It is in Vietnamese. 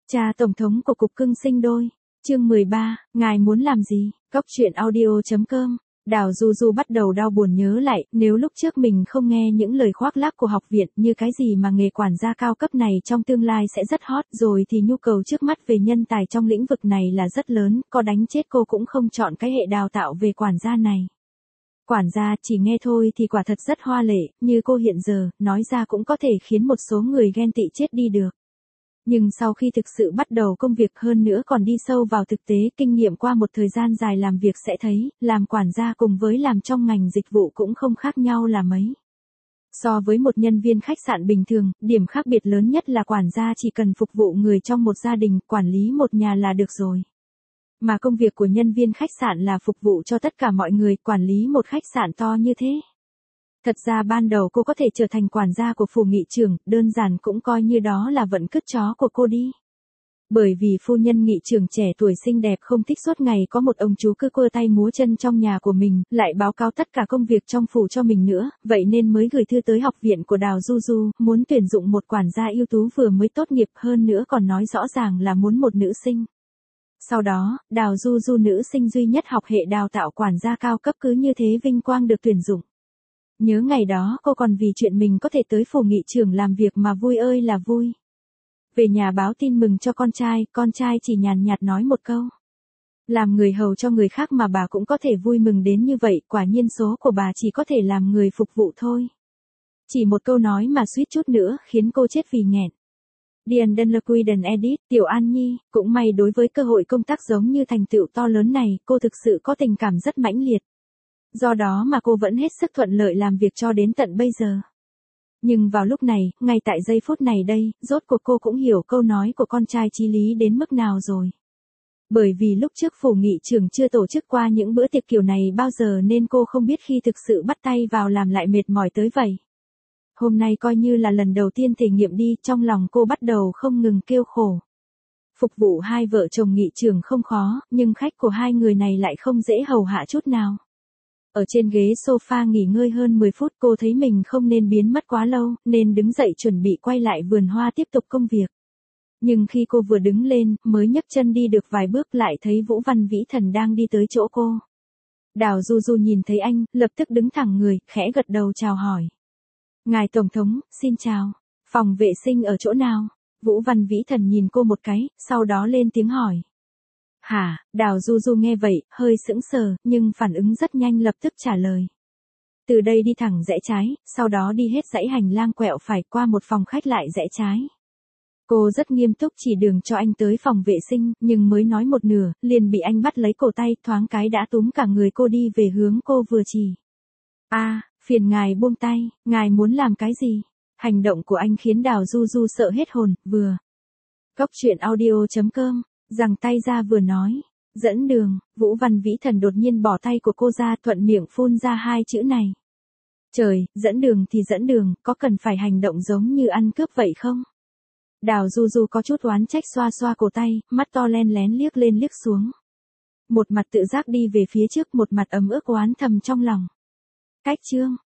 Cha Tổng thống của Cục Cưng Sinh Đôi. Chương 13, ngài muốn làm gì? Cốc truyện audio.com. Đào Du Du bắt đầu đau buồn nhớ lại, nếu lúc trước mình không nghe những lời khoác lác của học viện như cái gì mà nghề quản gia cao cấp này trong tương lai sẽ rất hot rồi thì nhu cầu trước mắt về nhân tài trong lĩnh vực này là rất lớn, có đánh chết cô cũng không chọn cái hệ đào tạo về quản gia này. Quản gia chỉ nghe thôi thì quả thật rất hoa lệ, như cô hiện giờ, nói ra cũng có thể khiến một số người ghen tị chết đi được. Nhưng sau khi thực sự bắt đầu công việc hơn nữa còn đi sâu vào thực tế, kinh nghiệm qua một thời gian dài làm việc sẽ thấy, làm quản gia cùng với làm trong ngành dịch vụ cũng không khác nhau là mấy. So với một nhân viên khách sạn bình thường, điểm khác biệt lớn nhất là quản gia chỉ cần phục vụ người trong một gia đình, quản lý một nhà là được rồi. Mà công việc của nhân viên khách sạn là phục vụ cho tất cả mọi người, quản lý một khách sạn to như thế. Thật ra ban đầu cô có thể trở thành quản gia của phủ nghị trưởng, đơn giản cũng coi như đó là vận cứt chó của cô đi. Bởi vì phu nhân nghị trưởng trẻ tuổi xinh đẹp không thích suốt ngày có một ông chú cứ quơ tay múa chân trong nhà của mình, lại báo cáo tất cả công việc trong phủ cho mình nữa, vậy nên mới gửi thư tới học viện của Đào Du Du, muốn tuyển dụng một quản gia ưu tú vừa mới tốt nghiệp, hơn nữa còn nói rõ ràng là muốn một nữ sinh. Sau đó, Đào Du Du nữ sinh duy nhất học hệ đào tạo quản gia cao cấp cứ như thế vinh quang được tuyển dụng. Nhớ ngày đó cô còn vì chuyện mình có thể tới phủ nghị trưởng làm việc mà vui ơi là vui. Về nhà báo tin mừng cho con trai chỉ nhàn nhạt nói một câu. Làm người hầu cho người khác mà bà cũng có thể vui mừng đến như vậy, quả nhiên số của bà chỉ có thể làm người phục vụ thôi. Chỉ một câu nói mà suýt chút nữa khiến cô chết vì nghẹn. Điền Denlequiden Edit, Tiểu An Nhi, cũng may đối với cơ hội công tác giống như thành tựu to lớn này, cô thực sự có tình cảm rất mãnh liệt. Do đó mà cô vẫn hết sức thuận lợi làm việc cho đến tận bây giờ. Nhưng vào lúc này, ngay tại giây phút này đây, rốt cuộc cô cũng hiểu câu nói của con trai chí lý đến mức nào rồi. Bởi vì lúc trước phủ nghị trưởng chưa tổ chức qua những bữa tiệc kiểu này bao giờ nên cô không biết khi thực sự bắt tay vào làm lại mệt mỏi tới vậy. Hôm nay coi như là lần đầu tiên thể nghiệm đi, trong lòng cô bắt đầu không ngừng kêu khổ. Phục vụ hai vợ chồng nghị trưởng không khó, nhưng khách của hai người này lại không dễ hầu hạ chút nào. Ở trên ghế sofa nghỉ ngơi hơn 10 phút cô thấy mình không nên biến mất quá lâu, nên đứng dậy chuẩn bị quay lại vườn hoa tiếp tục công việc. Nhưng khi cô vừa đứng lên, mới nhấc chân đi được vài bước lại thấy Vũ Văn Vĩ Thần đang đi tới chỗ cô. Đào Du Du nhìn thấy anh, lập tức đứng thẳng người, khẽ gật đầu chào hỏi. Ngài Tổng thống, xin chào. Phòng vệ sinh ở chỗ nào? Vũ Văn Vĩ Thần nhìn cô một cái, sau đó lên tiếng hỏi. Hả? Đào Du Du nghe vậy, hơi sững sờ, nhưng phản ứng rất nhanh lập tức trả lời. Từ đây đi thẳng rẽ trái, sau đó đi hết dãy hành lang quẹo phải qua một phòng khách lại rẽ trái. Cô rất nghiêm túc chỉ đường cho anh tới phòng vệ sinh, nhưng mới nói một nửa, liền bị anh bắt lấy cổ tay, thoáng cái đã túm cả người cô đi về hướng cô vừa chỉ. Phiền ngài buông tay, ngài muốn làm cái gì? Hành động của anh khiến Đào Du Du sợ hết hồn, vừa. Cốc truyện audio.com. Giằng tay ra vừa nói, dẫn đường. Vũ Văn Vĩ Thần đột nhiên bỏ tay của cô ra, thuận miệng phun ra hai chữ này. Trời, dẫn đường thì dẫn đường, có cần phải hành động giống như ăn cướp vậy không? Đào Du Du có chút oán trách xoa xoa cổ tay, mắt to len lén liếc lên liếc xuống. Một mặt tự giác đi về phía trước, một mặt ấm ức oán thầm trong lòng. Cách chương.